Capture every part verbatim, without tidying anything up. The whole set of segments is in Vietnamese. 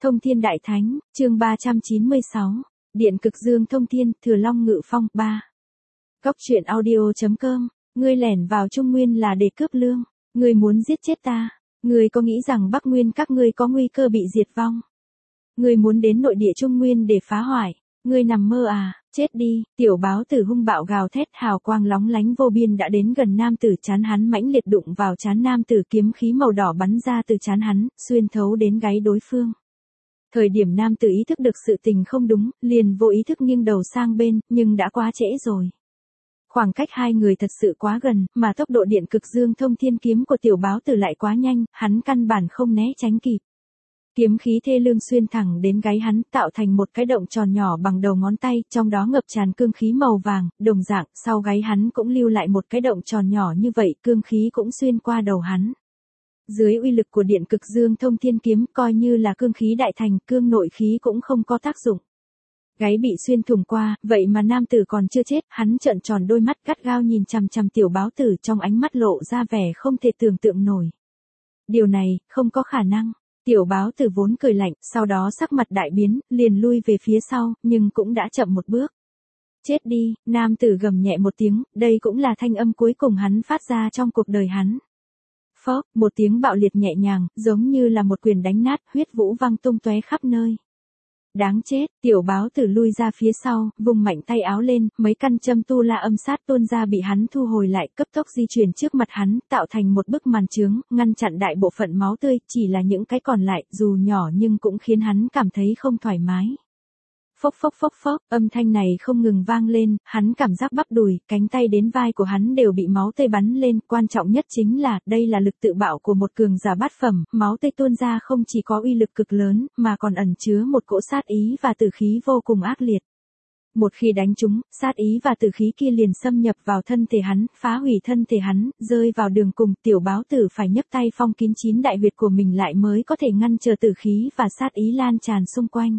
Thông Thiên Đại Thánh, chương ba trăm chín mươi sáu, Điện Cực Dương Thông Thiên, Thừa Long Ngự Phong, ba. Góc truyện audio.com, ngươi lẻn vào Trung Nguyên là để cướp lương, ngươi muốn giết chết ta, ngươi có nghĩ rằng Bắc Nguyên các ngươi có nguy cơ bị diệt vong? Ngươi muốn đến nội địa Trung Nguyên để phá hoại, ngươi nằm mơ à, chết đi, tiểu báo tử hung bạo gào thét hào quang lóng lánh vô biên đã đến gần nam tử chán hắn mãnh liệt đụng vào chán nam tử kiếm khí màu đỏ bắn ra từ chán hắn, xuyên thấu đến gáy đối phương. Thời điểm nam tử ý thức được sự tình không đúng, liền vô ý thức nghiêng đầu sang bên, nhưng đã quá trễ rồi. Khoảng cách hai người thật sự quá gần, mà tốc độ điện cực dương thông thiên kiếm của tiểu báo tử lại quá nhanh, hắn căn bản không né tránh kịp. Kiếm khí thê lương xuyên thẳng đến gáy hắn, tạo thành một cái động tròn nhỏ bằng đầu ngón tay, trong đó ngập tràn cương khí màu vàng, đồng dạng, sau gáy hắn cũng lưu lại một cái động tròn nhỏ như vậy, cương khí cũng xuyên qua đầu hắn. Dưới uy lực của điện cực dương thông thiên kiếm, coi như là cương khí đại thành, cương nội khí cũng không có tác dụng. Gáy bị xuyên thủng qua, vậy mà nam tử còn chưa chết, hắn trợn tròn đôi mắt gắt gao nhìn chằm chằm tiểu báo tử, trong ánh mắt lộ ra vẻ không thể tưởng tượng nổi. Điều này, không có khả năng. Tiểu báo tử vốn cười lạnh, sau đó sắc mặt đại biến, liền lui về phía sau, nhưng cũng đã chậm một bước. Chết đi, nam tử gầm nhẹ một tiếng, đây cũng là thanh âm cuối cùng hắn phát ra trong cuộc đời hắn. Phốc, một tiếng bạo liệt nhẹ nhàng, giống như là một quyền đánh nát, huyết vũ văng tung tóe khắp nơi. Đáng chết, tiểu báo tử lui ra phía sau, vùng mạnh tay áo lên, mấy căn châm tu la âm sát tuôn ra bị hắn thu hồi lại, cấp tốc di chuyển trước mặt hắn, tạo thành một bức màn chướng, ngăn chặn đại bộ phận máu tươi, chỉ là những cái còn lại, dù nhỏ nhưng cũng khiến hắn cảm thấy không thoải mái. Phốc phốc phốc phốc, âm thanh này không ngừng vang lên, hắn cảm giác bắp đùi, cánh tay đến vai của hắn đều bị máu tươi bắn lên, quan trọng nhất chính là, đây là lực tự bạo của một cường giả bát phẩm, máu tươi tuôn ra không chỉ có uy lực cực lớn, mà còn ẩn chứa một cỗ sát ý và tử khí vô cùng ác liệt. Một khi đánh trúng, sát ý và tử khí kia liền xâm nhập vào thân thể hắn, phá hủy thân thể hắn, rơi vào đường cùng, tiểu báo tử phải nhấc tay phong kín chín đại huyệt của mình lại mới có thể ngăn trở tử khí và sát ý lan tràn xung quanh.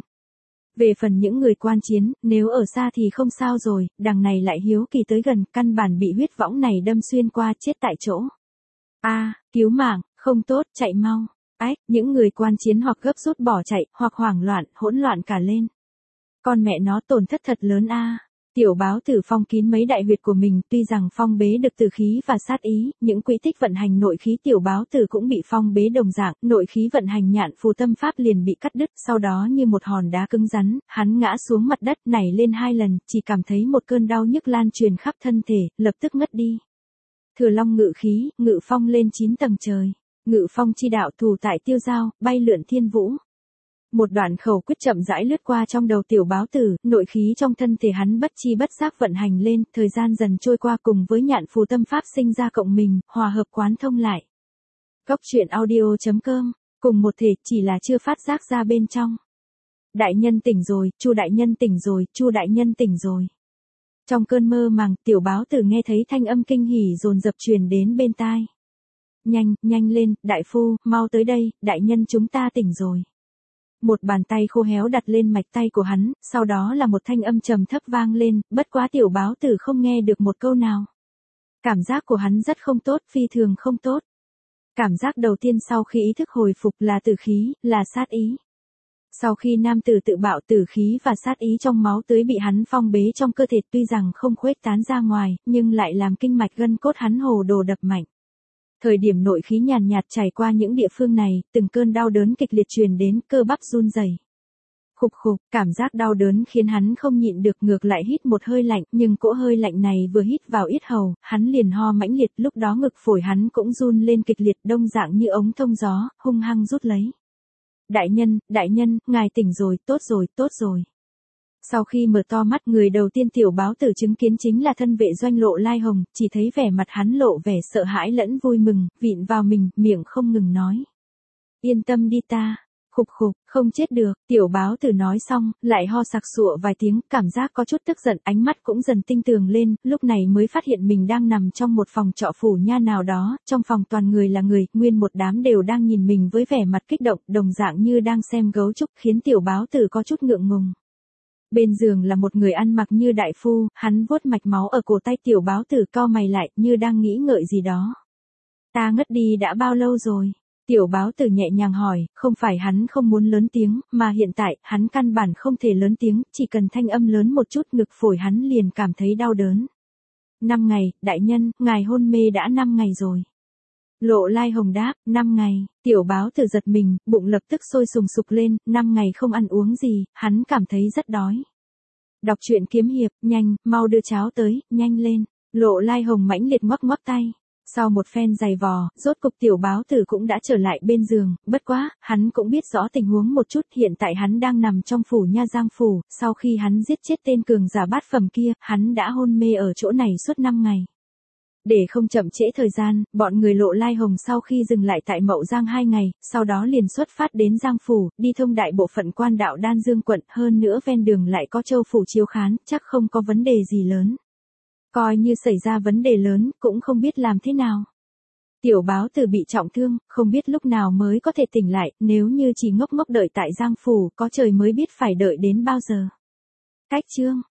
Về phần những người quan chiến, nếu ở xa thì không sao rồi, đằng này lại hiếu kỳ tới gần, căn bản bị huyết võng này đâm xuyên qua chết tại chỗ. A, à, cứu mạng, không tốt, chạy mau. Ách, những người quan chiến hoặc gấp rút bỏ chạy, hoặc hoảng loạn, hỗn loạn cả lên. Con mẹ nó tổn thất thật lớn a. À. Tiểu báo tử phong kín mấy đại huyệt của mình, tuy rằng phong bế được tử khí và sát ý, những quỹ tích vận hành nội khí tiểu báo tử cũng bị phong bế đồng dạng, nội khí vận hành nhạn phù tâm pháp liền bị cắt đứt, sau đó như một hòn đá cứng rắn, hắn ngã xuống mặt đất, nảy lên hai lần, chỉ cảm thấy một cơn đau nhức lan truyền khắp thân thể, lập tức ngất đi. Thừa Long ngự khí, ngự phong lên chín tầng trời, ngự phong chi đạo thủ tại tiêu giao, bay lượn thiên vũ. Một đoạn khẩu quyết chậm rãi lướt qua trong đầu tiểu báo tử, nội khí trong thân thể hắn bất chi bất giác vận hành lên, thời gian dần trôi qua cùng với nhạn phù tâm pháp sinh ra cộng mình, hòa hợp quán thông lại. Góc truyện audio.com, cùng một thể chỉ là chưa phát giác ra bên trong. Đại nhân tỉnh rồi, Chu đại nhân tỉnh rồi, Chu đại nhân tỉnh rồi. Trong cơn mơ màng, tiểu báo tử nghe thấy thanh âm kinh hỉ dồn dập truyền đến bên tai. Nhanh, nhanh lên, đại phu, mau tới đây, đại nhân chúng ta tỉnh rồi. Một bàn tay khô héo đặt lên mạch tay của hắn, sau đó là một thanh âm trầm thấp vang lên, bất quá tiểu báo tử không nghe được một câu nào. Cảm giác của hắn rất không tốt, phi thường không tốt. Cảm giác đầu tiên sau khi ý thức hồi phục là tử khí, là sát ý. Sau khi nam tử tự bạo tử khí và sát ý trong máu tưới bị hắn phong bế trong cơ thể tuy rằng không khuếch tán ra ngoài, nhưng lại làm kinh mạch gân cốt hắn hồ đồ đập mạnh. Thời điểm nội khí nhàn nhạt trải qua những địa phương này, từng cơn đau đớn kịch liệt truyền đến, cơ bắp run rẩy. Khục khục, cảm giác đau đớn khiến hắn không nhịn được ngược lại hít một hơi lạnh, nhưng cỗ hơi lạnh này vừa hít vào yết hầu, hắn liền ho mãnh liệt, lúc đó ngực phổi hắn cũng run lên kịch liệt, đông dạng như ống thông gió, hung hăng rút lấy. Đại nhân, đại nhân, ngài tỉnh rồi, tốt rồi, tốt rồi. Sau khi mở to mắt, người đầu tiên tiểu báo tử chứng kiến chính là thân vệ Doanh Lộ Lai Hồng, chỉ thấy vẻ mặt hắn lộ vẻ sợ hãi lẫn vui mừng, vịn vào mình, miệng không ngừng nói. Yên tâm đi ta, khục khục, không chết được, tiểu báo tử nói xong, lại ho sặc sụa vài tiếng, cảm giác có chút tức giận, ánh mắt cũng dần tinh tường lên, lúc này mới phát hiện mình đang nằm trong một phòng trọ phủ nha nào đó, trong phòng toàn người là người, nguyên một đám đều đang nhìn mình với vẻ mặt kích động, đồng dạng như đang xem gấu trúc, khiến tiểu báo tử có chút ngượng ngùng. Bên giường là một người ăn mặc như đại phu, hắn vuốt mạch máu ở cổ tay tiểu báo tử cau mày lại như đang nghĩ ngợi gì đó. Ta ngất đi đã bao lâu rồi? Tiểu báo tử nhẹ nhàng hỏi, không phải hắn không muốn lớn tiếng, mà hiện tại, hắn căn bản không thể lớn tiếng, chỉ cần thanh âm lớn một chút ngực phổi hắn liền cảm thấy đau đớn. Năm ngày, đại nhân, ngài hôn mê đã năm ngày rồi. Lộ Lai Hồng đáp, năm ngày, tiểu báo tử giật mình, bụng lập tức sôi sùng sục lên, năm ngày không ăn uống gì, hắn cảm thấy rất đói. Đọc truyện kiếm hiệp, nhanh, mau đưa cháo tới, nhanh lên. Lộ Lai Hồng mãnh liệt ngoắc ngoắc tay. Sau một phen giày vò, rốt cục tiểu báo tử cũng đã trở lại bên giường, bất quá, hắn cũng biết rõ tình huống một chút, hiện tại hắn đang nằm trong phủ Nha Giang phủ, sau khi hắn giết chết tên cường giả bát phẩm kia, hắn đã hôn mê ở chỗ này suốt năm ngày. Để không chậm trễ thời gian, bọn người Lộ Lai Hồng sau khi dừng lại tại Mậu Giang hai ngày, sau đó liền xuất phát đến Giang phủ, đi thông đại bộ phận quan đạo Đan Dương quận, hơn nữa ven đường lại có Châu phủ chiếu khán, chắc không có vấn đề gì lớn. Coi như xảy ra vấn đề lớn, cũng không biết làm thế nào. Tiểu báo tử bị trọng thương, không biết lúc nào mới có thể tỉnh lại, nếu như chỉ ngốc ngốc đợi tại Giang phủ, có trời mới biết phải đợi đến bao giờ. Cách chương